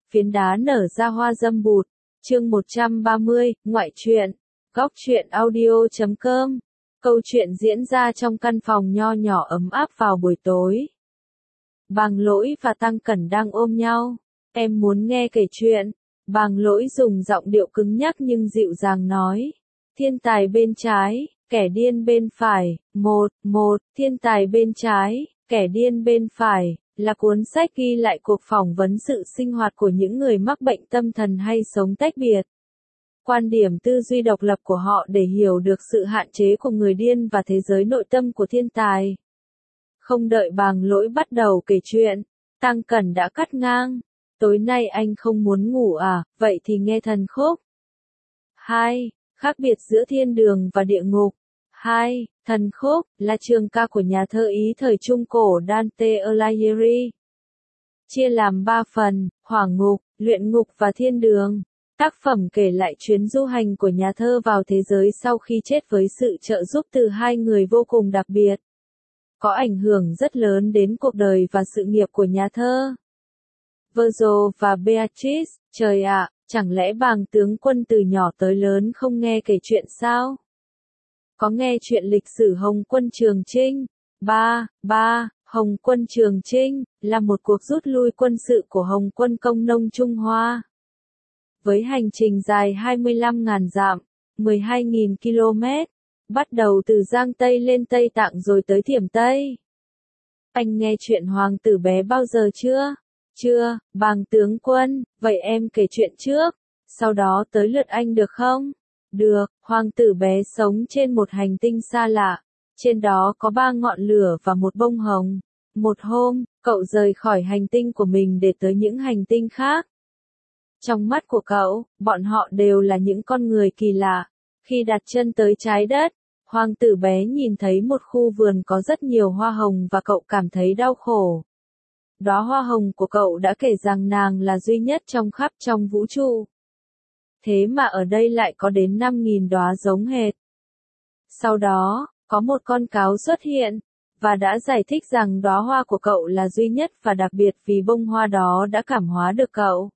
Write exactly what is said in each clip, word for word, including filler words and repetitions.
phiến đá nở ra hoa dâm bụt. Chương một trăm ba mươi, ngoại truyện. Góc truyện audio chấm com. Câu chuyện diễn ra trong căn phòng nho nhỏ ấm áp vào buổi tối. Bàng Lỗi và Tăng Cẩn đang ôm nhau. Em muốn nghe kể chuyện. Bàng Lỗi dùng giọng điệu cứng nhắc nhưng dịu dàng nói. Thiên tài bên trái, kẻ điên bên phải. Một, một, thiên tài bên trái, kẻ điên bên phải, là cuốn sách ghi lại cuộc phỏng vấn sự sinh hoạt của những người mắc bệnh tâm thần hay sống tách biệt. Quan điểm tư duy độc lập của họ để hiểu được sự hạn chế của người điên và thế giới nội tâm của thiên tài. Không đợi Bàng Lỗi bắt đầu kể chuyện, Tăng Cẩn đã cắt ngang. Tối nay anh không muốn ngủ à, vậy thì nghe thần khúc. Hai. Khác biệt giữa thiên đường và địa ngục. Hai. Thần khúc, là trường ca của nhà thơ Ý thời Trung Cổ Dante Alighieri. Chia làm ba phần, hỏa ngục, luyện ngục và thiên đường. Tác phẩm kể lại chuyến du hành của nhà thơ vào thế giới sau khi chết với sự trợ giúp từ hai người vô cùng đặc biệt. Có ảnh hưởng rất lớn đến cuộc đời và sự nghiệp của nhà thơ. Virgil và Beatrice, trời ạ, chẳng lẽ Bàng tướng quân từ nhỏ tới lớn không nghe kể chuyện sao? Có nghe chuyện lịch sử Hồng quân Trường Chinh. ba. ba. Hồng quân Trường Chinh, là một cuộc rút lui quân sự của Hồng quân Công nông Trung Hoa. Với hành trình dài hai mươi lăm nghìn dặm, mười hai nghìn ki lô mét, bắt đầu từ Giang Tây lên Tây Tạng rồi tới Thiểm Tây. Anh nghe chuyện Hoàng tử bé bao giờ chưa? Chưa, Bàng tướng quân, vậy em kể chuyện trước, sau đó tới lượt anh được không? Được, Hoàng tử bé sống trên một hành tinh xa lạ, trên đó có ba ngọn lửa và một bông hồng. Một hôm, cậu rời khỏi hành tinh của mình để tới những hành tinh khác. Trong mắt của cậu, bọn họ đều là những con người kỳ lạ. Khi đặt chân tới trái đất, Hoàng tử bé nhìn thấy một khu vườn có rất nhiều hoa hồng và cậu cảm thấy đau khổ. Đóa hoa hồng của cậu đã kể rằng nàng là duy nhất trong khắp trong vũ trụ. Thế mà ở đây lại có đến năm nghìn đóa giống hệt. Sau đó, có một con cáo xuất hiện, và đã giải thích rằng đóa hoa của cậu là duy nhất và đặc biệt vì bông hoa đó đã cảm hóa được cậu.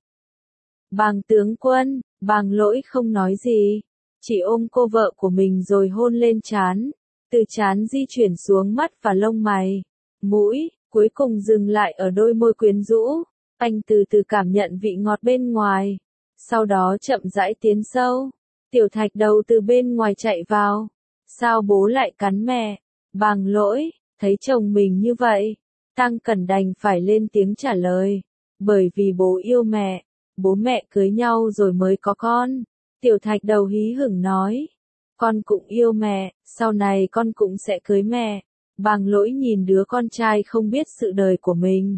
Bàng tướng quân, Bàng Lỗi không nói gì, chỉ ôm cô vợ của mình rồi hôn lên trán, từ trán di chuyển xuống mắt và lông mày, mũi, cuối cùng dừng lại ở đôi môi quyến rũ. Anh từ từ cảm nhận vị ngọt bên ngoài, sau đó chậm rãi tiến sâu. Tiểu Thạch Đầu từ bên ngoài chạy vào. Sao bố lại cắn mẹ? Bàng Lỗi, thấy chồng mình như vậy, Tăng Cẩn đành phải lên tiếng trả lời. Bởi vì bố yêu mẹ, bố mẹ cưới nhau rồi mới có con. Tiểu Thạch Đầu hí hửng nói. Con cũng yêu mẹ, sau này con cũng sẽ cưới mẹ. Bàng Lỗi nhìn đứa con trai không biết sự đời của mình.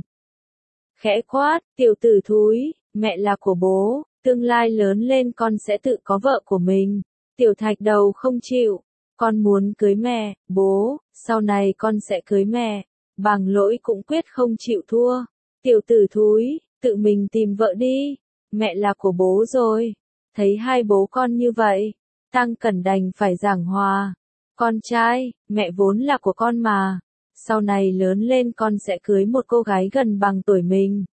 Khẽ quát, tiểu tử thúi, mẹ là của bố, tương lai lớn lên con sẽ tự có vợ của mình. Tiểu Thạch Đầu không chịu, con muốn cưới mẹ, bố, sau này con sẽ cưới mẹ. Bàng Lỗi cũng quyết không chịu thua. Tiểu tử thúi, tự mình tìm vợ đi, mẹ là của bố rồi. Thấy hai bố con như vậy, Tăng Cẩn đành phải giảng hòa. Con trai, mẹ vốn là của con mà. Sau này lớn lên con sẽ cưới một cô gái gần bằng tuổi mình.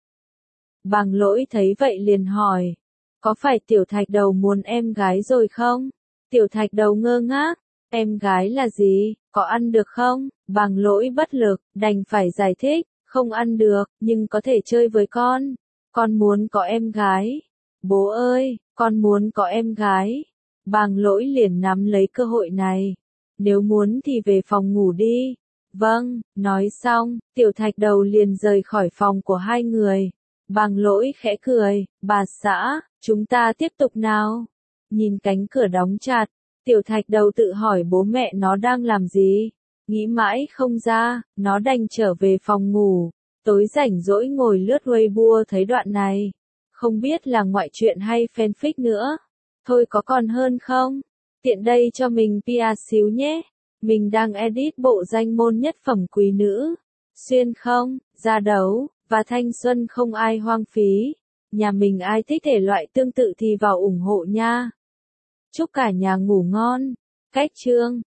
Bàng Lỗi thấy vậy liền hỏi. Có phải Tiểu Thạch Đầu muốn em gái rồi không? Tiểu Thạch Đầu ngơ ngác. Em gái là gì? Có ăn được không? Bàng Lỗi bất lực, đành phải giải thích. Không ăn được, nhưng có thể chơi với con. Con muốn có em gái. Bố ơi, con muốn có em gái. Bàng Lỗi liền nắm lấy cơ hội này. Nếu muốn thì về phòng ngủ đi. Vâng, nói xong, Tiểu Thạch Đầu liền rời khỏi phòng của hai người. Bàng Lỗi khẽ cười, bà xã, chúng ta tiếp tục nào. Nhìn cánh cửa đóng chặt, Tiểu Thạch Đầu tự hỏi bố mẹ nó đang làm gì. Nghĩ mãi không ra, nó đành trở về phòng ngủ. Tối rảnh rỗi ngồi lướt Weibo thấy đoạn này. Không biết là ngoại truyện hay fanfic nữa. Thôi có còn hơn không? Tiện đây cho mình pê e xíu nhé. Mình đang edit bộ danh môn nhất phẩm quý nữ. Xuyên không, ra đấu, và thanh xuân không ai hoang phí. Nhà mình ai thích thể loại tương tự thì vào ủng hộ nha. Chúc cả nhà ngủ ngon. Cách chương.